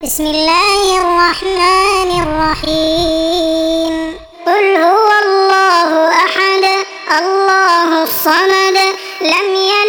بسم الله الرحمن الرحيم قل هو الله أحد الله الصمد لم يلد